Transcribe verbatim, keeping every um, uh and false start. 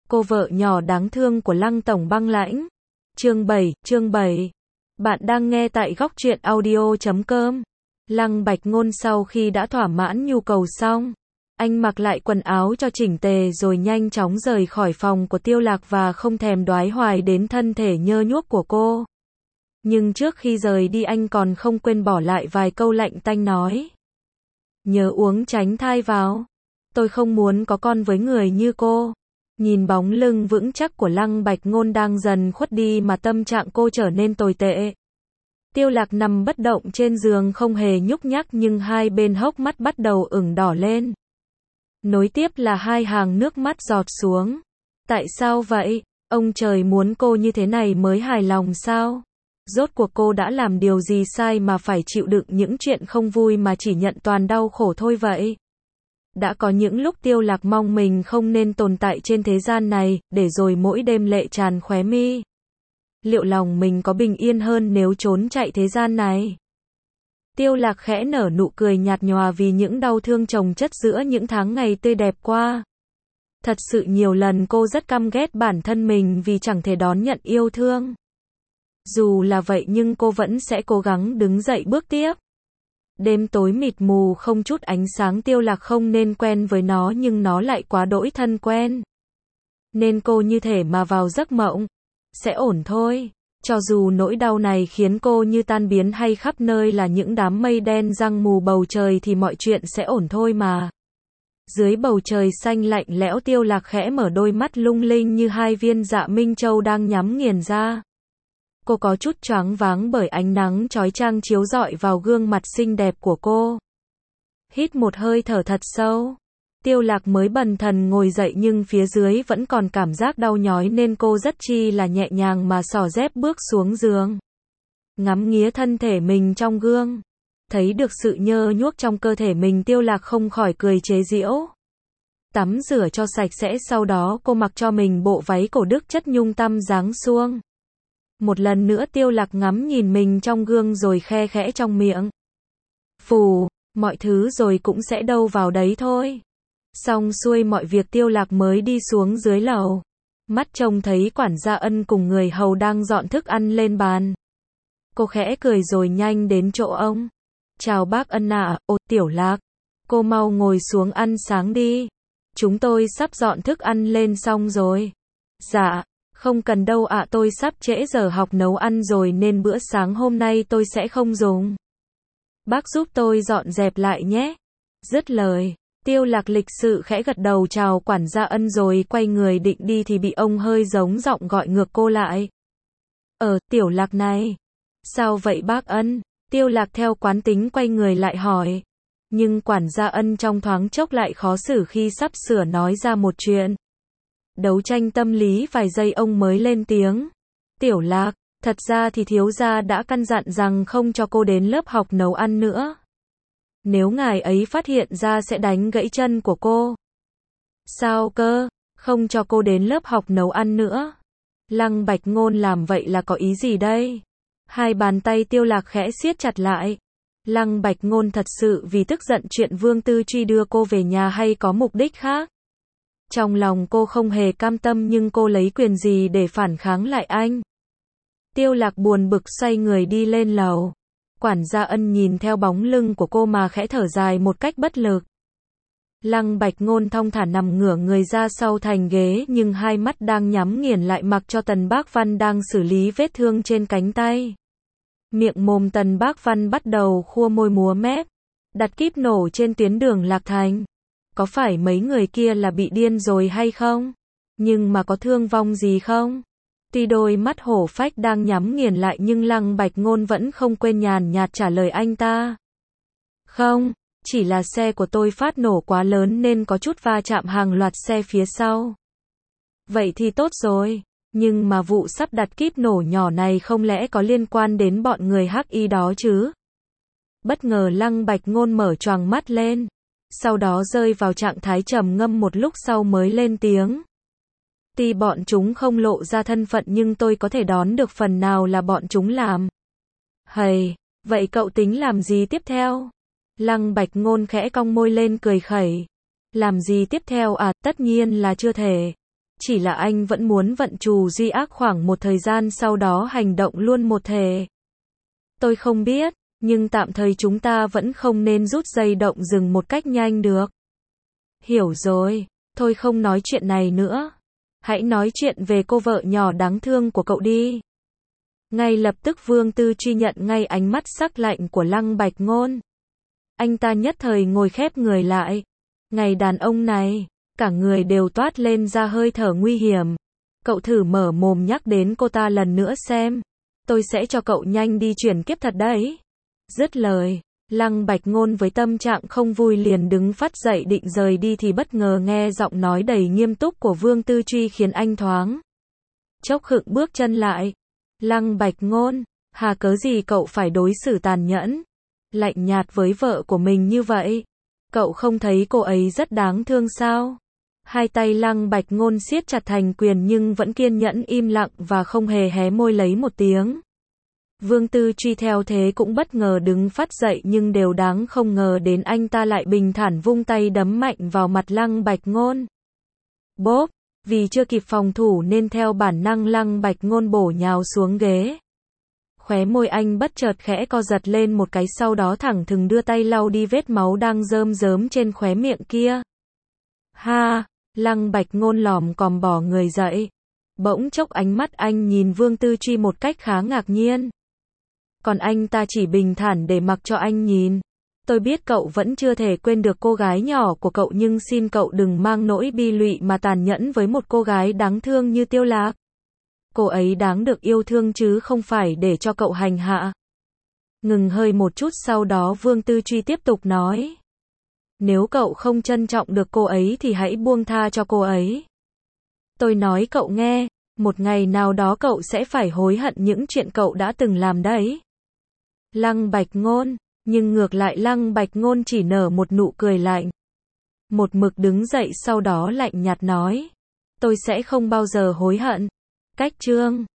cô vợ nhỏ đáng thương của Lăng Tổng Băng Lãnh. Chương bảy, chương bảy. Bạn đang nghe tại góc truyện audio chấm com. Lăng Bạch Ngôn sau khi đã thỏa mãn nhu cầu xong, anh mặc lại quần áo cho chỉnh tề rồi nhanh chóng rời khỏi phòng của Tiêu Lạc và không thèm đoái hoài đến thân thể nhơ nhuốc của cô. Nhưng trước khi rời đi anh còn không quên bỏ lại vài câu lạnh tanh nói. Nhớ uống tránh thai vào. Tôi không muốn có con với người như cô. Nhìn bóng lưng vững chắc của Lăng Bạch Ngôn đang dần khuất đi mà tâm trạng cô trở nên tồi tệ. Tiêu Lạc nằm bất động trên giường không hề nhúc nhích nhưng hai bên hốc mắt bắt đầu ửng đỏ lên. Nối tiếp là hai hàng nước mắt giọt xuống. Tại sao vậy? Ông trời muốn cô như thế này mới hài lòng sao? Rốt cuộc cô đã làm điều gì sai mà phải chịu đựng những chuyện không vui mà chỉ nhận toàn đau khổ thôi vậy? Đã có những lúc Tiêu Lạc mong mình không nên tồn tại trên thế gian này, để rồi mỗi đêm lệ tràn khóe mi. Liệu lòng mình có bình yên hơn nếu trốn chạy thế gian này? Tiêu Lạc khẽ nở nụ cười nhạt nhòa vì những đau thương chồng chất giữa những tháng ngày tươi đẹp qua. Thật sự nhiều lần cô rất căm ghét bản thân mình vì chẳng thể đón nhận yêu thương. Dù là vậy nhưng cô vẫn sẽ cố gắng đứng dậy bước tiếp. Đêm tối mịt mù không chút ánh sáng Tiêu Lạc không nên quen với nó nhưng nó lại quá đỗi thân quen. Nên cô như thể mà vào giấc mộng. Sẽ ổn thôi. Cho dù nỗi đau này khiến cô như tan biến hay khắp nơi là những đám mây đen giăng mù bầu trời thì mọi chuyện sẽ ổn thôi mà. Dưới bầu trời xanh lạnh lẽo Tiêu Lạc khẽ mở đôi mắt lung linh như hai viên dạ minh châu đang nhắm nghiền ra. Cô có chút choáng váng bởi ánh nắng chói chang chiếu rọi vào gương mặt xinh đẹp của cô. Hít một hơi thở thật sâu. Tiêu Lạc mới bần thần ngồi dậy nhưng phía dưới vẫn còn cảm giác đau nhói nên cô rất chi là nhẹ nhàng mà xỏ dép bước xuống giường. Ngắm nghía thân thể mình trong gương. Thấy được sự nhơ nhuốc trong cơ thể mình Tiêu Lạc không khỏi cười chế giễu. Tắm rửa cho sạch sẽ sau đó cô mặc cho mình bộ váy cổ đức chất nhung tăm dáng suông. Một lần nữa Tiêu Lạc ngắm nhìn mình trong gương rồi khe khẽ trong miệng. Phù, mọi thứ rồi cũng sẽ đâu vào đấy thôi. Xong xuôi mọi việc Tiêu Lạc mới đi xuống dưới lầu. Mắt trông thấy quản gia Ân cùng người hầu đang dọn thức ăn lên bàn. Cô khẽ cười rồi nhanh đến chỗ ông. Chào bác Ân ạ, à, ô Tiểu Lạc. Cô mau ngồi xuống ăn sáng đi. Chúng tôi sắp dọn thức ăn lên xong rồi. Dạ. Không cần đâu ạ, tôi sắp trễ giờ học nấu ăn rồi nên bữa sáng hôm nay tôi sẽ không dùng. Bác giúp tôi dọn dẹp lại nhé. Dứt lời, Tiêu Lạc lịch sự khẽ gật đầu chào quản gia Ân rồi quay người định đi thì bị ông hơi giống giọng gọi ngược cô lại. Ờ, Tiểu Lạc này. Sao vậy bác Ân? Tiêu Lạc theo quán tính quay người lại hỏi. Nhưng quản gia Ân trong thoáng chốc lại khó xử khi sắp sửa nói ra một chuyện. Đấu tranh tâm lý vài giây ông mới lên tiếng. Tiểu Lạc, thật ra thì thiếu gia đã căn dặn rằng không cho cô đến lớp học nấu ăn nữa. Nếu ngài ấy phát hiện ra sẽ đánh gãy chân của cô. Sao cơ, không cho cô đến lớp học nấu ăn nữa? Lăng Bạch Ngôn làm vậy là có ý gì đây? Hai bàn tay Tiêu Lạc khẽ siết chặt lại. Lăng Bạch Ngôn thật sự vì tức giận chuyện Vương Tư Truy đưa cô về nhà hay có mục đích khác? Trong lòng cô không hề cam tâm nhưng cô lấy quyền gì để phản kháng lại anh. Tiêu Lạc buồn bực xoay người đi lên lầu. Quản gia Ân nhìn theo bóng lưng của cô mà khẽ thở dài một cách bất lực. Lăng Bạch Ngôn thong thả nằm ngửa người ra sau thành ghế nhưng hai mắt đang nhắm nghiền lại mặc cho Tần Bác Văn đang xử lý vết thương trên cánh tay. Miệng mồm Tần Bác Văn bắt đầu khua môi múa mép. Đặt kíp nổ trên tuyến đường Lạc Thành. Có phải mấy người kia là bị điên rồi hay không? Nhưng mà có thương vong gì không? Tuy đôi mắt hổ phách đang nhắm nghiền lại nhưng Lăng Bạch Ngôn vẫn không quên nhàn nhạt trả lời anh ta. Không, chỉ là xe của tôi phát nổ quá lớn nên có chút va chạm hàng loạt xe phía sau. Vậy thì tốt rồi, nhưng mà vụ sắp đặt kíp nổ nhỏ này không lẽ có liên quan đến bọn người hắc y đó chứ? Bất ngờ Lăng Bạch Ngôn mở choàng mắt lên. Sau đó rơi vào trạng thái trầm ngâm một lúc sau mới lên tiếng. Tuy bọn chúng không lộ ra thân phận nhưng tôi có thể đoán được phần nào là bọn chúng làm. Hầy, vậy cậu tính làm gì tiếp theo? Lăng Bạch Ngôn khẽ cong môi lên cười khẩy. Làm gì tiếp theo à, tất nhiên là chưa thể. chỉ là anh vẫn muốn vận trù duy ác khoảng một thời gian sau đó hành động luôn một thể. Tôi không biết, nhưng tạm thời chúng ta vẫn không nên rút dây động rừng một cách nhanh được. Hiểu rồi, thôi không nói chuyện này nữa. Hãy nói chuyện về cô vợ nhỏ đáng thương của cậu đi. Ngay lập tức Vương Tư Truy nhận ngay ánh mắt sắc lạnh của Lăng Bạch Ngôn. Anh ta nhất thời ngồi khép người lại. Ngày đàn ông này, cả người đều toát lên ra hơi thở nguy hiểm. Cậu thử mở mồm nhắc đến cô ta lần nữa xem. Tôi sẽ cho cậu nhanh đi chuyển kiếp thật đấy. Dứt lời, Lăng Bạch Ngôn với tâm trạng không vui liền đứng phắt dậy định rời đi thì bất ngờ nghe giọng nói đầy nghiêm túc của Vương Tư Truy khiến anh thoáng chốc khựng bước chân lại. Lăng Bạch Ngôn, hà cớ gì cậu phải đối xử tàn nhẫn, lạnh nhạt với vợ của mình như vậy? Cậu không thấy cô ấy rất đáng thương sao? Hai tay Lăng Bạch Ngôn siết chặt thành quyền nhưng vẫn kiên nhẫn im lặng và không hề hé môi lấy một tiếng. Vương Tư Truy theo thế cũng bất ngờ đứng phắt dậy nhưng đều đáng không ngờ đến anh ta lại bình thản vung tay đấm mạnh vào mặt Lăng Bạch Ngôn. Bốp, vì chưa kịp phòng thủ nên theo bản năng Lăng Bạch Ngôn bổ nhào xuống ghế. Khóe môi anh bất chợt khẽ co giật lên một cái sau đó thẳng thừng đưa tay lau đi vết máu đang rơm rớm trên khóe miệng kia. Ha, Lăng Bạch Ngôn lỏm còm bỏ người dậy. Bỗng chốc ánh mắt anh nhìn Vương Tư Truy một cách khá ngạc nhiên. Còn anh ta chỉ bình thản để mặc cho anh nhìn. Tôi biết cậu vẫn chưa thể quên được cô gái nhỏ của cậu nhưng xin cậu đừng mang nỗi bi lụy mà tàn nhẫn với một cô gái đáng thương như Tiêu Lạc. Cô ấy đáng được yêu thương chứ không phải để cho cậu hành hạ. Ngừng hơi một chút sau đó Vương Tư Truy tiếp tục nói. Nếu cậu không trân trọng được cô ấy thì hãy buông tha cho cô ấy. Tôi nói cậu nghe, một ngày nào đó cậu sẽ phải hối hận những chuyện cậu đã từng làm đấy. Lăng Bạch Ngôn, nhưng ngược lại Lăng Bạch Ngôn chỉ nở một nụ cười lạnh. Một mực đứng dậy sau đó lạnh nhạt nói. Tôi sẽ không bao giờ hối hận. Cách chương